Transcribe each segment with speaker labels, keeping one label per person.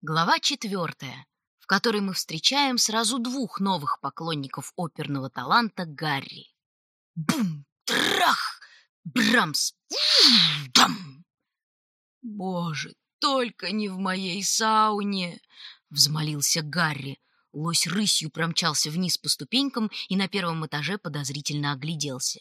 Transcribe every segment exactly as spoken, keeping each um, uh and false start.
Speaker 1: Глава четвертая, в которой мы встречаем сразу двух новых поклонников оперного таланта Гарри. Бум! Трах! Брамс! Дам! «Боже, только не в моей сауне!» — взмолился Гарри. Лось рысью промчался вниз по ступенькам и на первом этаже подозрительно огляделся.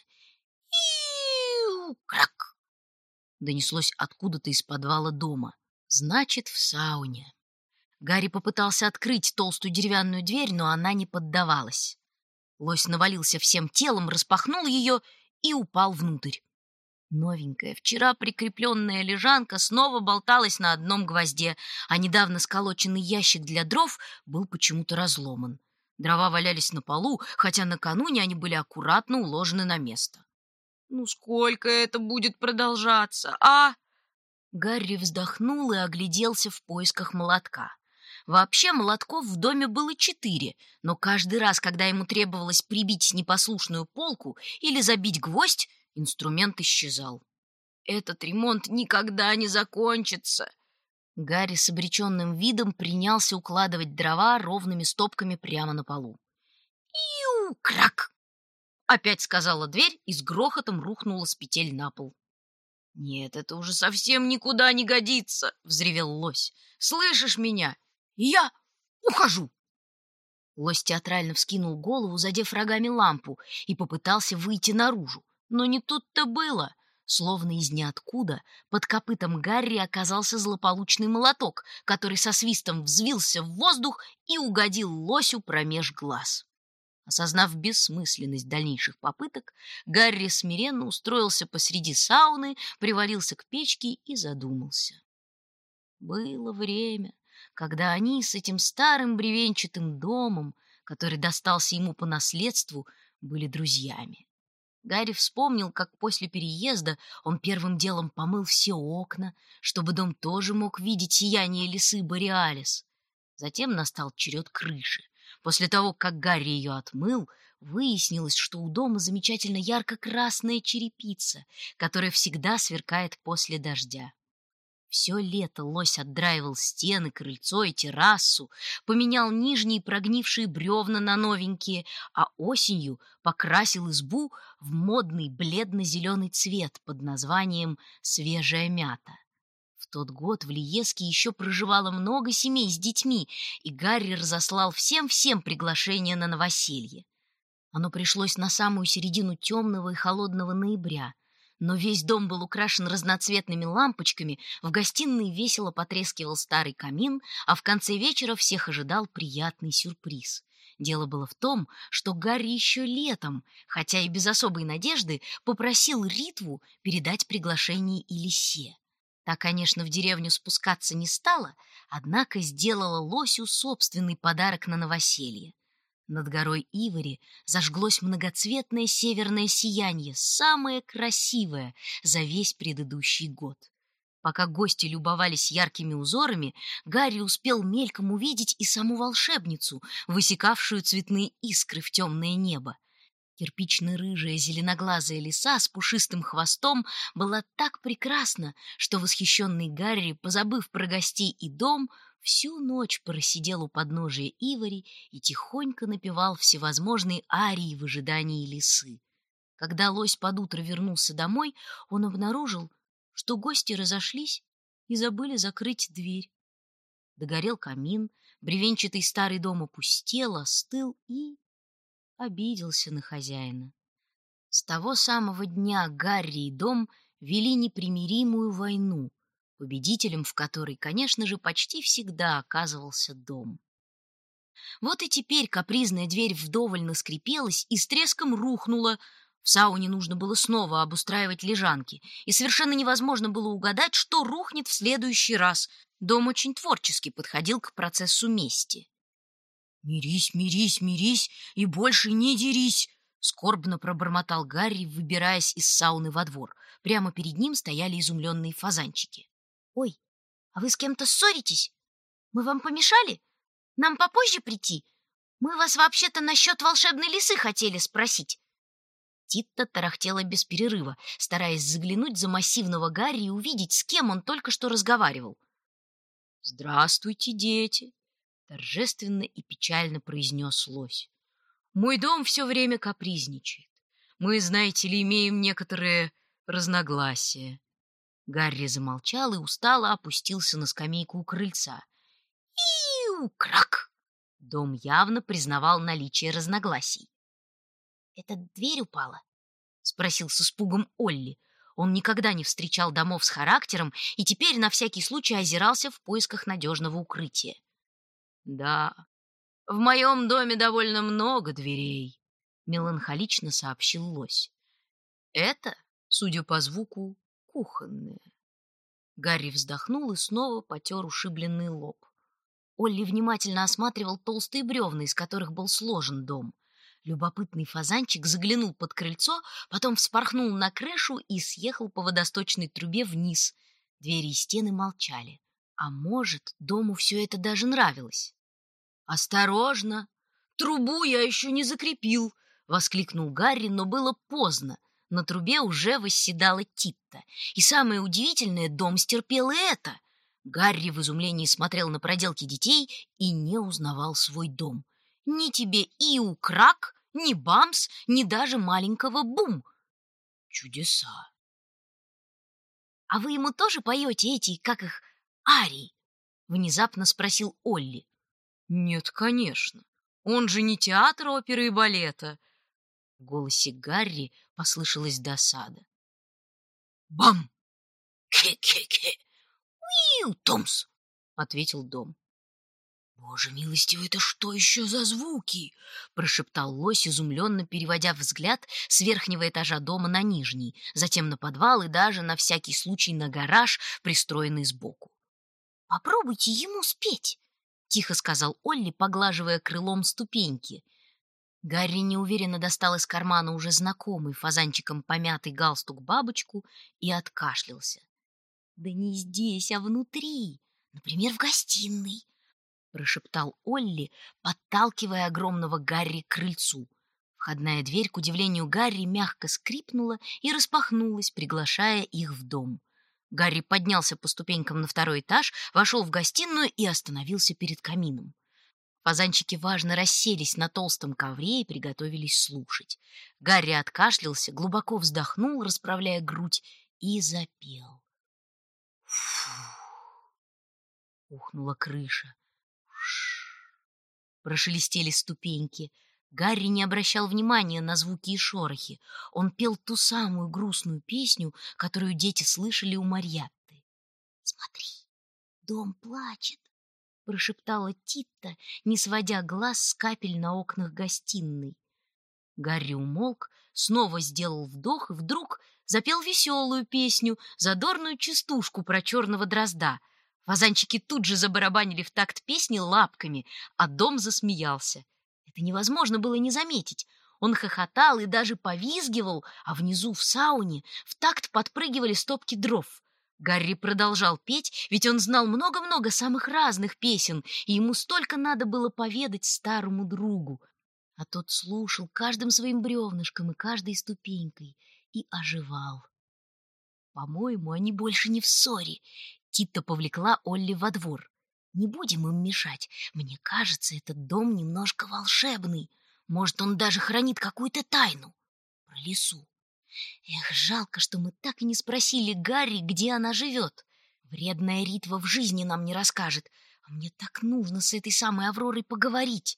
Speaker 1: «Иу! Крак!» — донеслось откуда-то из подвала дома. «Значит, в сауне». Гарри попытался открыть толстую деревянную дверь, но она не поддавалась. Лось навалился всем телом, распахнул ее и упал внутрь. Новенькая, вчера прикрепленная лежанка снова болталась на одном гвозде, а недавно сколоченный ящик для дров был почему-то разломан. Дрова валялись на полу, хотя накануне они были аккуратно уложены на место. «Ну сколько это будет продолжаться, а?» Гарри вздохнул и огляделся в поисках молотка. Вообще молотков в доме было четыре, но каждый раз, когда ему требовалось прибить непослушную полку или забить гвоздь, инструмент исчезал. «Этот ремонт никогда не закончится!» Гарри с обреченным видом принялся укладывать дрова ровными стопками прямо на полу. «Иу! Крак!» — опять сказала дверь и с грохотом рухнула с петель на пол. «Нет, это уже совсем никуда не годится!» — взревел лось. «Слышишь меня? Я ухожу!» Лось театрально вскинул голову, задев рогами лампу, и попытался выйти наружу. Но не тут-то было. Словно из ниоткуда под копытом Гарри оказался злополучный молоток, который со свистом взвился в воздух и угодил лосю промеж глаз. Осознав бессмысленность дальнейших попыток, Гарри смиренно устроился посреди сауны, привалился к печке и задумался. Было время, когда они с этим старым бревенчатым домом, который достался ему по наследству, были друзьями. Гарри вспомнил, как после переезда он первым делом помыл все окна, чтобы дом тоже мог видеть сияние лисы Бореалис. Затем настал черед крыши. После того, как Гарри ее отмыл, выяснилось, что у дома замечательно ярко-красная черепица, которая всегда сверкает после дождя. Все лето лось отдраивал стены, крыльцо и террасу, поменял нижние прогнившие бревна на новенькие, а осенью покрасил избу в модный бледно-зеленый цвет под названием «Свежая мята». В тот год в Лиеске еще проживало много семей с детьми, и Гарри разослал всем-всем приглашение на новоселье. Оно пришлось на самую середину темного и холодного ноября. Но весь дом был украшен разноцветными лампочками, в гостиной весело потрескивал старый камин, а в конце вечера всех ожидал приятный сюрприз. Дело было в том, что Гарри еще летом, хотя и без особой надежды, попросил Ритву передать приглашение и лисе. Та, конечно, в деревню спускаться не стала, однако сделала лосю собственный подарок на новоселье. Над горой Ивори зажглось многоцветное северное сияние, самое красивое за весь предыдущий год. Пока гости любовались яркими узорами, Гарри успел мельком увидеть и саму волшебницу, высекавшую цветные искры в темное небо. Кирпично-рыжая зеленоглазая лиса с пушистым хвостом была так прекрасна, что восхищенный Гарри, позабыв про гостей и дом, всю ночь просидел у подножия Ивори и тихонько напевал всевозможные арии в ожидании лисы. Когда лось под утро вернулся домой, он обнаружил, что гости разошлись и забыли закрыть дверь. Догорел камин, бревенчатый старый дом опустел, остыл и обиделся на хозяина. С того самого дня Гарри и дом вели непримиримую войну, победителем в которой, конечно же, почти всегда оказывался дом. Вот и теперь капризная дверь вдоволь наскрипелась и с треском рухнула. В сауне нужно было снова обустраивать лежанки, и совершенно невозможно было угадать, что рухнет в следующий раз. Дом очень творчески подходил к процессу мести. «Мирись, мирись, мирись и больше не дерись!» — скорбно пробормотал Гарри, выбираясь из сауны во двор. Прямо перед ним стояли изумленные фазанчики. «Ой, а вы с кем-то ссоритесь? Мы вам помешали? Нам попозже прийти? Мы вас вообще-то насчет волшебной лисы хотели спросить». Титта тарахтела без перерыва, стараясь заглянуть за массивного Гарри и увидеть, с кем он только что разговаривал. «Здравствуйте, дети!» — торжественно и печально произнес лось. «Мой дом все время капризничает. Мы, знаете ли, имеем некоторые разногласия». Гарри замолчал и устало опустился на скамейку у крыльца. «Иу-крак!» Дом явно признавал наличие разногласий. «Это дверь упала?» — спросил с испугом Олли. Он никогда не встречал домов с характером и теперь на всякий случай озирался в поисках надежного укрытия. «Да, в моем доме довольно много дверей», — меланхолично сообщил лось. «Это, судя по звуку, кухонная». Гарри вздохнул и снова потер ушибленный лоб. Олли внимательно осматривал толстые бревна, из которых был сложен дом. Любопытный фазанчик заглянул под крыльцо, потом вспорхнул на крышу и съехал по водосточной трубе вниз. Двери и стены молчали. А может, дому все это даже нравилось. «Осторожно! Трубу я еще не закрепил!» — воскликнул Гарри, но было поздно. На трубе уже восседала Титта. И самое удивительное, дом стерпел и это. Гарри в изумлении смотрел на проделки детей и не узнавал свой дом. Ни тебе Иу-крак, ни Бамс, ни даже маленького Бум. Чудеса! — А вы ему тоже поете эти, как их, арии? — внезапно спросил Олли. — Нет, конечно. Он же не театр оперы и балета. В голосе Гарри послышалась досада. — Бам! Ке-ке-ке! Уиу-томс! — ответил дом. «Боже милостивый, это что еще за звуки?» — прошептал лось, изумленно переводя взгляд с верхнего этажа дома на нижний, затем на подвал и даже на всякий случай на гараж, пристроенный сбоку. «Попробуйте ему спеть!» — тихо сказал Олли, поглаживая крылом ступеньки. Гарри неуверенно достал из кармана уже знакомый фазанчиком помятый галстук-бабочку и откашлялся. «Да не здесь, а внутри, например, в гостиной!» — прошептал Олли, подталкивая огромного Гарри к крыльцу. Входная дверь, к удивлению Гарри, мягко скрипнула и распахнулась, приглашая их в дом. Гарри поднялся по ступенькам на второй этаж, вошел в гостиную и остановился перед камином. Фазанчики важно расселись на толстом ковре и приготовились слушать. Гарри откашлялся, глубоко вздохнул, расправляя грудь, и запел. Фу! Ухнула крыша. Прошелестели ступеньки. Гарри не обращал внимания на звуки и шорохи. Он пел ту самую грустную песню, которую дети слышали у Марьятты. «Смотри, дом плачет», — прошептала Титта, не сводя глаз с капель на окнах гостиной. Гарри умолк, снова сделал вдох и вдруг запел веселую песню, задорную частушку про черного дрозда. Фазанчики тут же забарабанили в такт песни лапками, а дом засмеялся. Это невозможно было не заметить. Он хохотал и даже повизгивал, а внизу в сауне в такт подпрыгивали стопки дров. Гарри продолжал петь, ведь он знал много-много самых разных песен, и ему столько надо было поведать старому другу. А тот слушал каждым своим бревнышком и каждой ступенькой и оживал. «По-моему, они больше не в ссоре». Титта повлекла Олли во двор. «Не будем им мешать. Мне кажется, этот дом немножко волшебный. Может, он даже хранит какую-то тайну про лису. Эх, жалко, что мы так и не спросили Гарри, где она живет. Вредная Ритва в жизни нам не расскажет, а мне так нужно с этой самой Авророй поговорить.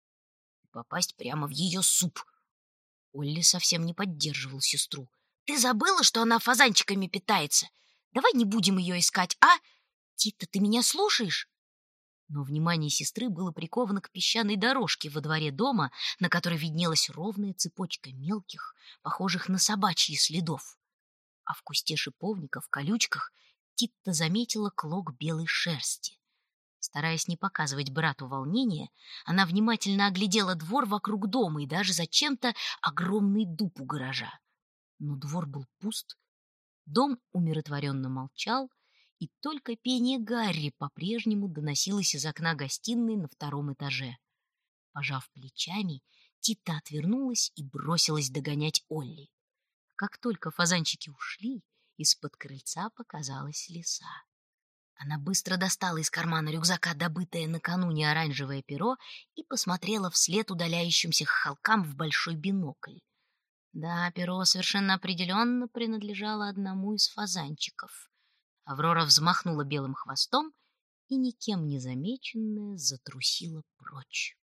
Speaker 1: И попасть прямо в ее суп». Олли совсем не поддерживал сестру. «Ты забыла, что она фазанчиками питается? Давай не будем ее искать, а? Титта, ты меня слушаешь?» Но внимание сестры было приковано к песчаной дорожке во дворе дома, на которой виднелась ровная цепочка мелких, похожих на собачьи следов. А в кусте шиповника, в колючках, Титта заметила клок белой шерсти. Стараясь не показывать брату волнения, она внимательно оглядела двор вокруг дома и даже зачем-то огромный дуб у гаража. Но двор был пуст. Дом умиротворенно молчал, и только пение Гарри по-прежнему доносилось из окна гостиной на втором этаже. Пожав плечами, Титта отвернулась и бросилась догонять Олли. Как только фазанчики ушли, из-под крыльца показалась лиса. Она быстро достала из кармана рюкзака добытое накануне оранжевое перо и посмотрела вслед удаляющимся холкам в большой бинокль. Да, перо совершенно определенно принадлежало одному из фазанчиков. Аврора взмахнула белым хвостом и, никем не замеченная, затрусила прочь.